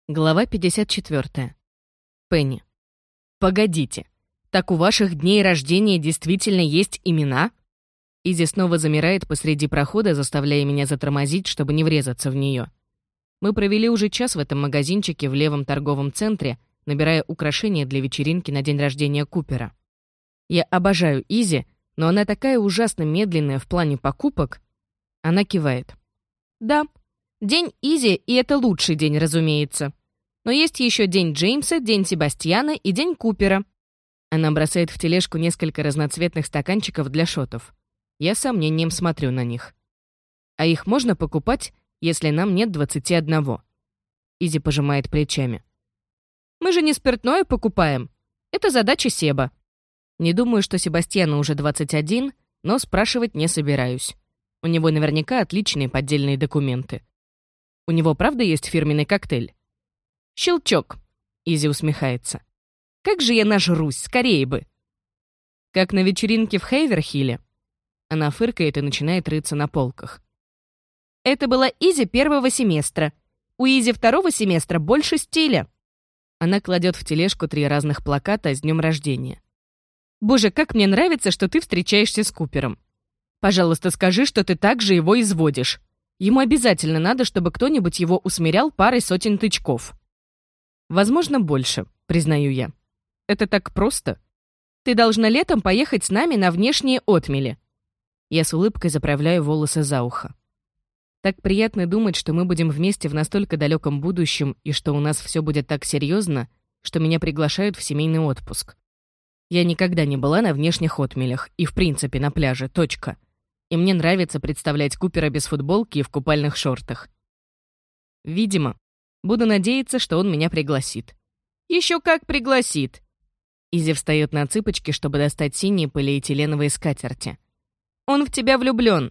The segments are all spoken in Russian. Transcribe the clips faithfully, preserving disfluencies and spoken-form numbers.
Глава пятьдесят четвёртая. Пенни. «Погодите, так у ваших дней рождения действительно есть имена?» Изи снова замирает посреди прохода, заставляя меня затормозить, чтобы не врезаться в нее. Мы провели уже час в этом магазинчике в левом торговом центре, набирая украшения для вечеринки на день рождения Купера. Я обожаю Изи, но она такая ужасно медленная в плане покупок. Она кивает. «Да, день Изи, и это лучший день, разумеется. Но есть еще день Джеймса, день Себастьяна и день Купера». Она бросает в тележку несколько разноцветных стаканчиков для шотов. Я с сомнением смотрю на них. «А их можно покупать, если нам нет двадцати одного?» Изи пожимает плечами. «Мы же не спиртное покупаем. Это задача Себа». Не думаю, что Себастьяну уже двадцать один, но спрашивать не собираюсь. У него наверняка отличные поддельные документы. У него правда есть фирменный коктейль? «Щелчок», — Изи усмехается. «Как же я нажрусь, скорее бы!» «Как на вечеринке в Хейверхилле». Она фыркает и начинает рыться на полках. «Это была Изи первого семестра. У Изи второго семестра больше стиля». Она кладет в тележку три разных плаката с днем рождения. «Боже, как мне нравится, что ты встречаешься с Купером. Пожалуйста, скажи, что ты так же его изводишь. Ему обязательно надо, чтобы кто-нибудь его усмирял парой сотен тычков». «Возможно, больше», — признаю я. «Это так просто. Ты должна летом поехать с нами на внешние отмели». Я с улыбкой заправляю волосы за ухо. Так приятно думать, что мы будем вместе в настолько далеком будущем и что у нас все будет так серьезно, что меня приглашают в семейный отпуск. Я никогда не была на внешних отмелях и, в принципе, на пляже, точка. И мне нравится представлять Купера без футболки и в купальных шортах. Видимо, буду надеяться, что он меня пригласит. Еще как пригласит! Изи встает на цыпочки, чтобы достать синие полиэтиленовые скатерти. Он в тебя влюблен.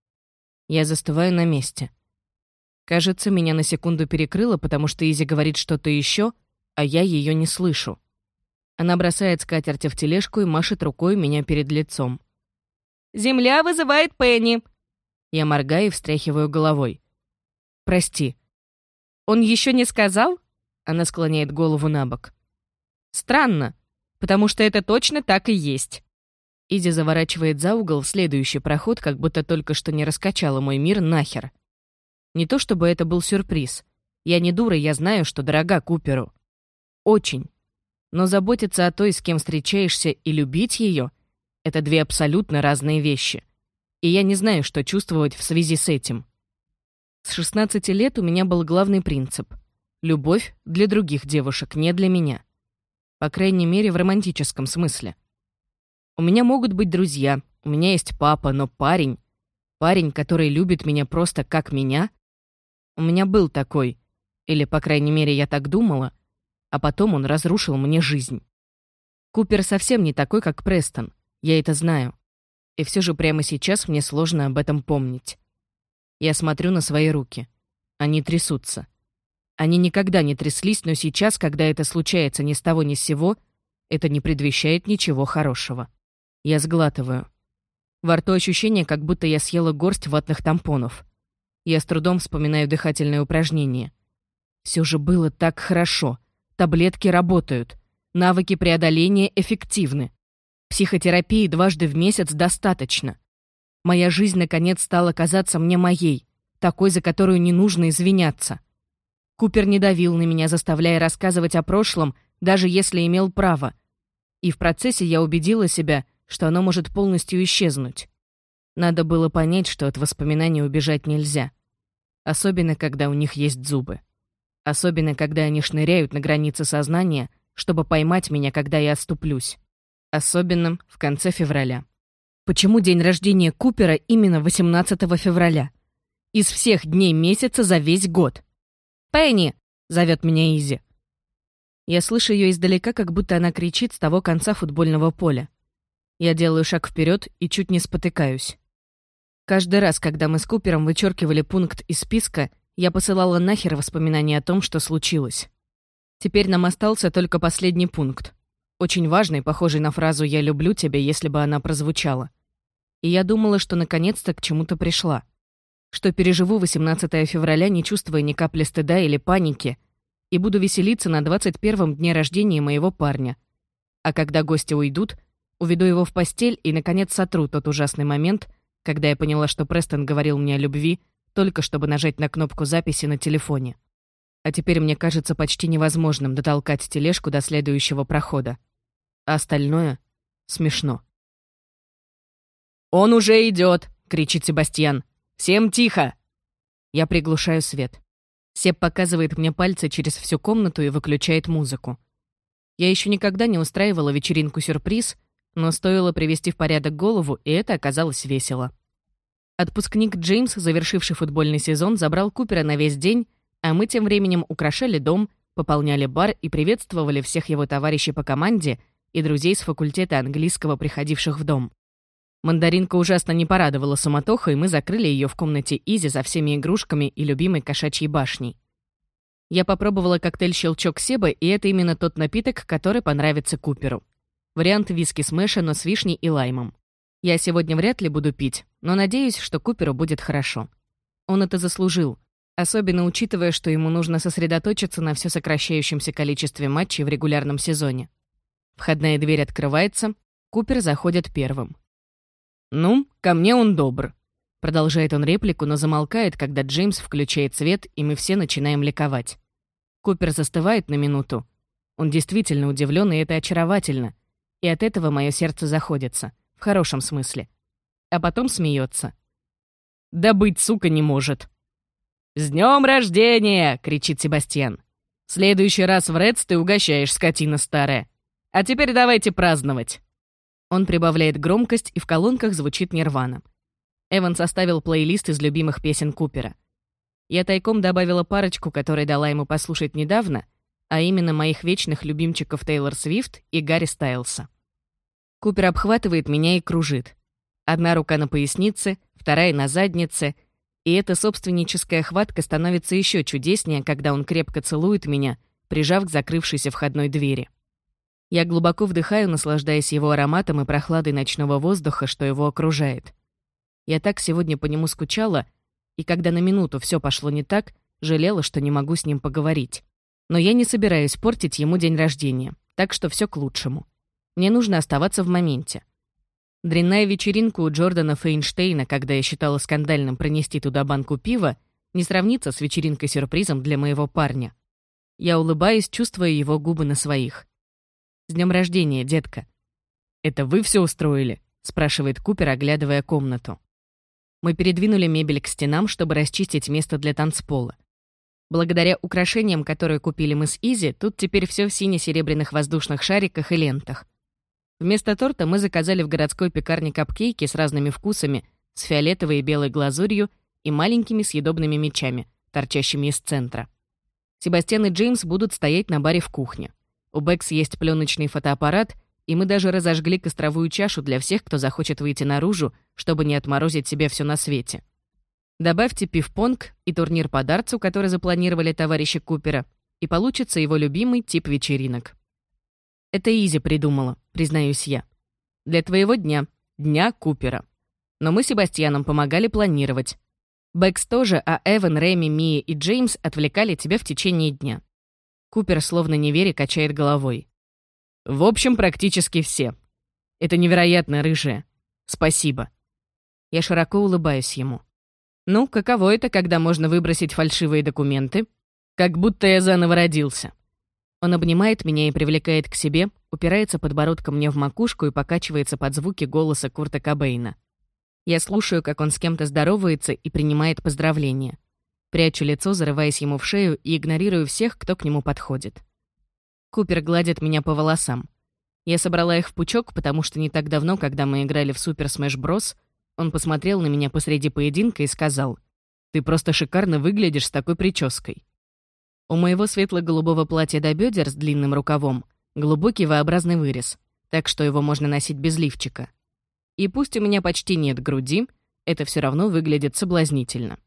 Я застываю на месте. Кажется, меня на секунду перекрыло, потому что Изи говорит что-то еще, а я ее не слышу. Она бросает скатерти в тележку и машет рукой у меня перед лицом. «Земля вызывает Пенни!» Я моргаю и встряхиваю головой. «Прости». «Он еще не сказал?» Она склоняет голову на бок. «Странно, потому что это точно так и есть». Изи заворачивает за угол в следующий проход, как будто только что не раскачала мой мир нахер. Не то чтобы это был сюрприз. Я не дура, я знаю, что дорога Куперу. Очень. Но заботиться о той, с кем встречаешься, и любить ее — это две абсолютно разные вещи. И я не знаю, что чувствовать в связи с этим. С шестнадцати лет у меня был главный принцип — любовь для других девушек, не для меня. По крайней мере, в романтическом смысле. У меня могут быть друзья, у меня есть папа, но парень, парень, который любит меня просто как меня, у меня был такой, или, по крайней мере, я так думала, а потом он разрушил мне жизнь. Купер совсем не такой, как Престон, я это знаю. И все же прямо сейчас мне сложно об этом помнить. Я смотрю на свои руки. Они трясутся. Они никогда не тряслись, но сейчас, когда это случается ни с того ни с сего, это не предвещает ничего хорошего. Я сглатываю. Во рту ощущение, как будто я съела горсть ватных тампонов. Я с трудом вспоминаю дыхательное упражнение. Все же было так хорошо. Таблетки работают. Навыки преодоления эффективны. Психотерапии дважды в месяц достаточно. Моя жизнь, наконец, стала казаться мне моей, такой, за которую не нужно извиняться. Купер не давил на меня, заставляя рассказывать о прошлом, даже если имел право. И в процессе я убедила себя, что оно может полностью исчезнуть. Надо было понять, что от воспоминаний убежать нельзя. Особенно, когда у них есть зубы. Особенно, когда они шныряют на границе сознания, чтобы поймать меня, когда я отступлюсь. Особенно в конце февраля. Почему день рождения Купера именно восемнадцатого февраля? Из всех дней месяца за весь год. «Пенни!» — зовет меня Изи. Я слышу ее издалека, как будто она кричит с того конца футбольного поля. Я делаю шаг вперед и чуть не спотыкаюсь. Каждый раз, когда мы с Купером вычеркивали пункт из списка, я посылала нахер воспоминания о том, что случилось. Теперь нам остался только последний пункт. Очень важный, похожий на фразу «я люблю тебя», если бы она прозвучала. И я думала, что наконец-то к чему-то пришла. Что переживу восемнадцатого февраля, не чувствуя ни капли стыда или паники. и буду веселиться на двадцать первом дне рождения моего парня. А когда гости уйдут, уведу его в постель и, наконец, сотру тот ужасный момент, когда я поняла, что Престон говорил мне о любви, только чтобы нажать на кнопку записи на телефоне. А теперь мне кажется почти невозможным дотолкать тележку до следующего прохода. А остальное смешно. «Он уже идет!» — кричит Себастьян. «Всем тихо!» Я приглушаю свет. Себ показывает мне пальцы через всю комнату и выключает музыку. Я еще никогда не устраивала вечеринку-сюрприз, но стоило привести в порядок голову, и это оказалось весело. Отпускник Джеймс, завершивший футбольный сезон, забрал Купера на весь день, а мы тем временем украшали дом, пополняли бар и приветствовали всех его товарищей по команде и друзей с факультета английского, приходивших в дом. Мандаринка ужасно не порадовала суматоху, и мы закрыли ее в комнате Изи со всеми игрушками и любимой кошачьей башней. Я попробовала коктейль «Щелчок Себа», и это именно тот напиток, который понравится Куперу. Вариант виски смеша, но с вишней и лаймом. Я сегодня вряд ли буду пить, но надеюсь, что Куперу будет хорошо. Он это заслужил, особенно учитывая, что ему нужно сосредоточиться на все сокращающемся количестве матчей в регулярном сезоне. Входная дверь открывается, Купер заходит первым. «Ну, ко мне он добр», — продолжает он реплику, но замолкает, когда Джеймс включает свет, и мы все начинаем ликовать. Купер застывает на минуту. Он действительно удивлен, и это очаровательно. И от этого мое сердце заходится, в хорошем смысле. А потом смеется. «Да быть, сука, не может». «С днем рождения!» — кричит Себастьян. «В следующий раз в Редс ты угощаешь, скотина старая. А теперь давайте праздновать». Он прибавляет громкость, и в колонках звучит Нирвана. Эван составил плейлист из любимых песен Купера. Я тайком добавила парочку, которую дала ему послушать недавно, а именно моих вечных любимчиков Тейлор Свифт и Гарри Стайлса. Купер обхватывает меня и кружит. Одна рука на пояснице, вторая на заднице, и эта собственническая хватка становится еще чудеснее, когда он крепко целует меня, прижав к закрывшейся входной двери. Я глубоко вдыхаю, наслаждаясь его ароматом и прохладой ночного воздуха, что его окружает. Я так сегодня по нему скучала, и когда на минуту все пошло не так, жалела, что не могу с ним поговорить. Но я не собираюсь портить ему день рождения, так что все к лучшему. Мне нужно оставаться в моменте. Дрянная вечеринка у Джордана Фейнштейна, когда я считала скандальным пронести туда банку пива, не сравнится с вечеринкой-сюрпризом для моего парня. Я улыбаюсь, чувствуя его губы на своих. «С днем рождения, детка!» «Это вы все устроили?» — спрашивает Купер, оглядывая комнату. Мы передвинули мебель к стенам, чтобы расчистить место для танцпола. Благодаря украшениям, которые купили мы с Изи, тут теперь все в сине-серебряных воздушных шариках и лентах. Вместо торта мы заказали в городской пекарне капкейки с разными вкусами, с фиолетовой и белой глазурью и маленькими съедобными мячами, торчащими из центра. Себастьян и Джеймс будут стоять на баре в кухне. У Бэкс есть пленочный фотоаппарат, и мы даже разожгли костровую чашу для всех, кто захочет выйти наружу, чтобы не отморозить себе все на свете. Добавьте пив-понг и турнир по дартсу, который запланировали товарищи Купера, и получится его любимый тип вечеринок. Это Изи придумала, признаюсь я. Для твоего дня, дня Купера. Но мы с Себастьяном помогали планировать. Бэкс тоже, а Эван, Рэми, Мия и Джеймс отвлекали тебя в течение дня. Купер, словно не веря, качает головой. В общем, практически все. Это невероятно, рыжая. Спасибо. Я широко улыбаюсь ему. Ну, каково это, когда можно выбросить фальшивые документы? Как будто я заново родился. Он обнимает меня и привлекает к себе, упирается подбородком мне в макушку и покачивается под звуки голоса Курта Кобейна. Я слушаю, как он с кем-то здоровается и принимает поздравления. Прячу лицо, зарываясь ему в шею, и игнорирую всех, кто к нему подходит. Купер гладит меня по волосам. Я собрала их в пучок, потому что не так давно, когда мы играли в Супер Смэш Брос, он посмотрел на меня посреди поединка и сказал: «Ты просто шикарно выглядишь с такой прической». У моего светло-голубого платья до бедер с длинным рукавом глубокий V-образный вырез, так что его можно носить без лифчика. И пусть у меня почти нет груди, это все равно выглядит соблазнительно.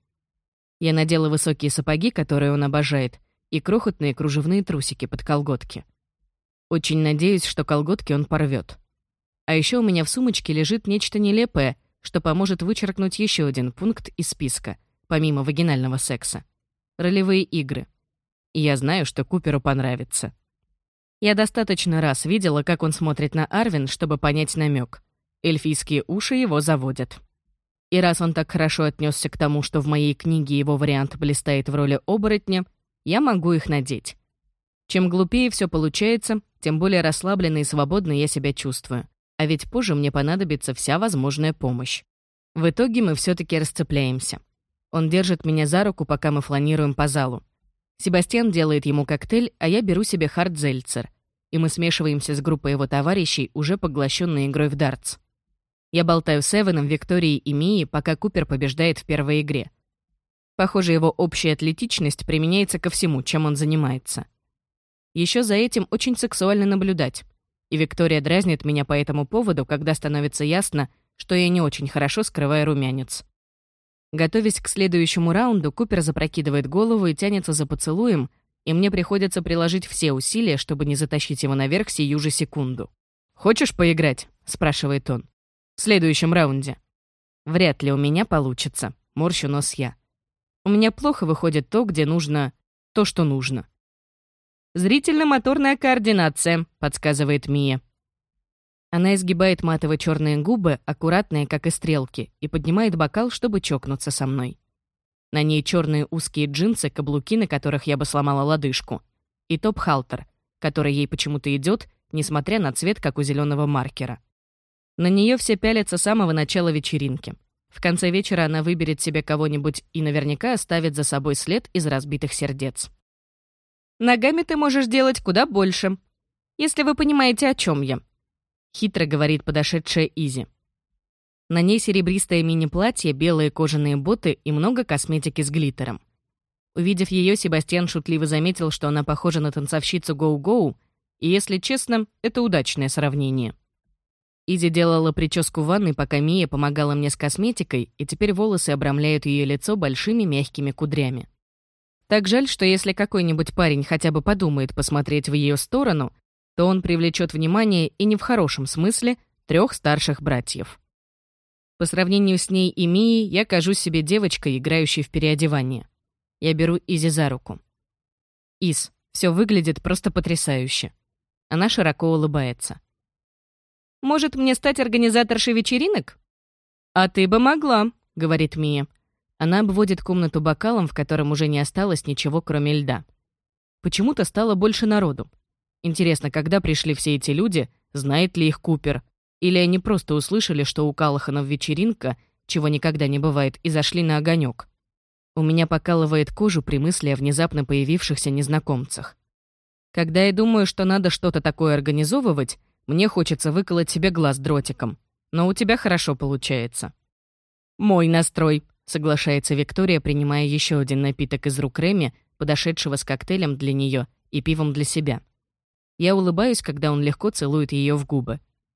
Я надела высокие сапоги, которые он обожает, и крохотные кружевные трусики под колготки. Очень надеюсь, что колготки он порвет. А еще у меня в сумочке лежит нечто нелепое, что поможет вычеркнуть еще один пункт из списка, помимо вагинального секса. Ролевые игры. И я знаю, что Куперу понравится. Я достаточно раз видела, как он смотрит на Арвин, чтобы понять намек. Эльфийские уши его заводят. И раз он так хорошо отнесся к тому, что в моей книге его вариант блистает в роли оборотня, я могу их надеть. Чем глупее все получается, тем более расслабленно и свободно я себя чувствую. А ведь позже мне понадобится вся возможная помощь. В итоге мы все-таки расцепляемся. Он держит меня за руку, пока мы фланируем по залу. Себастьян делает ему коктейль, а я беру себе хардзельцер. И мы смешиваемся с группой его товарищей, уже поглощенной игрой в дартс. Я болтаю с Эваном, Викторией и Мией, пока Купер побеждает в первой игре. Похоже, его общая атлетичность применяется ко всему, чем он занимается. Еще за этим очень сексуально наблюдать. И Виктория дразнит меня по этому поводу, когда становится ясно, что я не очень хорошо скрываю румянец. Готовясь к следующему раунду, Купер запрокидывает голову и тянется за поцелуем, и мне приходится приложить все усилия, чтобы не затащить его наверх сию же секунду. «Хочешь поиграть?» — спрашивает он. «В следующем раунде». «Вряд ли у меня получится», — морщу нос я. «У меня плохо выходит то, где нужно... то, что нужно». «Зрительно-моторная координация», — подсказывает Мия. Она изгибает матово-черные губы, аккуратные, как и стрелки, и поднимает бокал, чтобы чокнуться со мной. На ней черные узкие джинсы, каблуки, на которых я бы сломала лодыжку, и топ-халтер, который ей почему-то идет, несмотря на цвет, как у зеленого маркера. На нее все пялятся с самого начала вечеринки. В конце вечера она выберет себе кого-нибудь и наверняка оставит за собой след из разбитых сердец. «Ногами ты можешь делать куда больше, если вы понимаете, о чем я», — хитро говорит подошедшая Изи. На ней серебристое мини-платье, белые кожаные боты и много косметики с глиттером. Увидев ее, Себастьян шутливо заметил, что она похожа на танцовщицу Гоу-Гоу, и, если честно, это удачное сравнение. Изи делала прическу в ванной, пока Мия помогала мне с косметикой, и теперь волосы обрамляют ее лицо большими мягкими кудрями. Так жаль, что если какой-нибудь парень хотя бы подумает посмотреть в ее сторону, то он привлечет внимание, и не в хорошем смысле, трех старших братьев. По сравнению с ней и Мией, я кажусь себе девочкой, играющей в переодевание. Я беру Изи за руку. «Из, все выглядит просто потрясающе». Она широко улыбается. «Может, мне стать организаторшей вечеринок?» «А ты бы могла», — говорит Мия. Она обводит комнату бокалом, в котором уже не осталось ничего, кроме льда. Почему-то стало больше народу. Интересно, когда пришли все эти люди, знает ли их Купер? Или они просто услышали, что у Калаханов вечеринка, чего никогда не бывает, и зашли на огонек. У меня покалывает кожу при мысли о внезапно появившихся незнакомцах. Когда я думаю, что надо что-то такое организовывать, мне хочется выколоть себе глаз дротиком. Но у тебя хорошо получается. «Мой настрой», — соглашается Виктория, принимая еще один напиток из рук Реми, подошедшего с коктейлем для нее и пивом для себя. Я улыбаюсь, когда он легко целует ее в губы.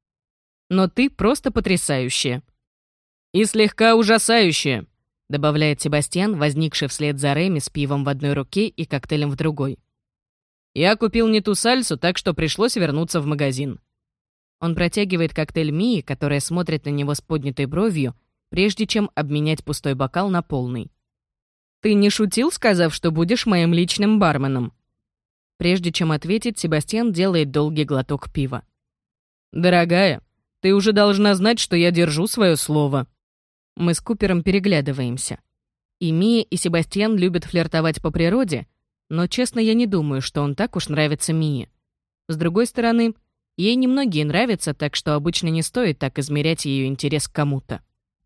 «Но ты просто потрясающая». «И слегка ужасающая», — добавляет Себастьян, возникший вслед за Реми с пивом в одной руке и коктейлем в другой. «Я купил не ту сальсу, так что пришлось вернуться в магазин». Он протягивает коктейль Мии, которая смотрит на него с поднятой бровью, прежде чем обменять пустой бокал на полный. «Ты не шутил, сказав, что будешь моим личным барменом?» Прежде чем ответить, Себастьян делает долгий глоток пива. «Дорогая, ты уже должна знать, что я держу свое слово». Мы с Купером переглядываемся. И Мия, и Себастьян любят флиртовать по природе, но, честно, я не думаю, что он так уж нравится Мии. С другой стороны, ей немногие нравятся, так что обычно не стоит так измерять ее интерес к кому-то.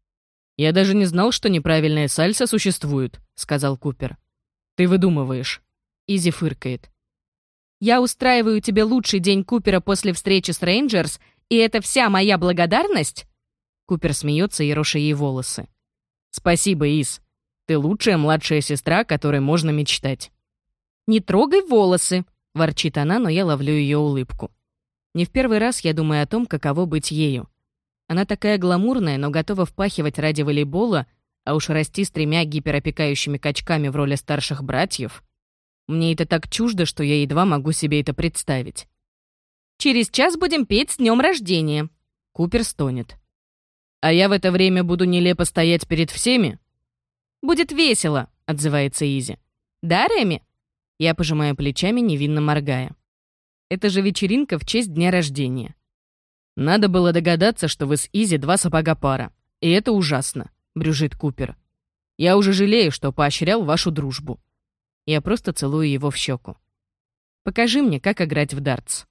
«Я даже не знал, что неправильная сальса существует», — сказал Купер. «Ты выдумываешь». Изи фыркает. «Я устраиваю тебе лучший день Купера после встречи с Рейнджерс, и это вся моя благодарность?» Купер смеется и роша ей волосы. «Спасибо, Из. Ты лучшая младшая сестра, о которой можно мечтать». «Не трогай волосы», — ворчит она, но я ловлю ее улыбку. Не в первый раз я думаю о том, каково быть ею. Она такая гламурная, но готова впахивать ради волейбола, а уж расти с тремя гиперопекающими качками в роли старших братьев. Мне это так чуждо, что я едва могу себе это представить. «Через час будем петь с днем рождения», — Купер стонет. «А я в это время буду нелепо стоять перед всеми?» «Будет весело», — отзывается Изи. «Да, Реми?» Я пожимаю плечами, невинно моргая. Это же вечеринка в честь дня рождения. Надо было догадаться, что вы с Изи два сапога пара. И это ужасно, брюзжит Купер. Я уже жалею, что поощрял вашу дружбу. Я просто целую его в щеку. Покажи мне, как играть в дартс.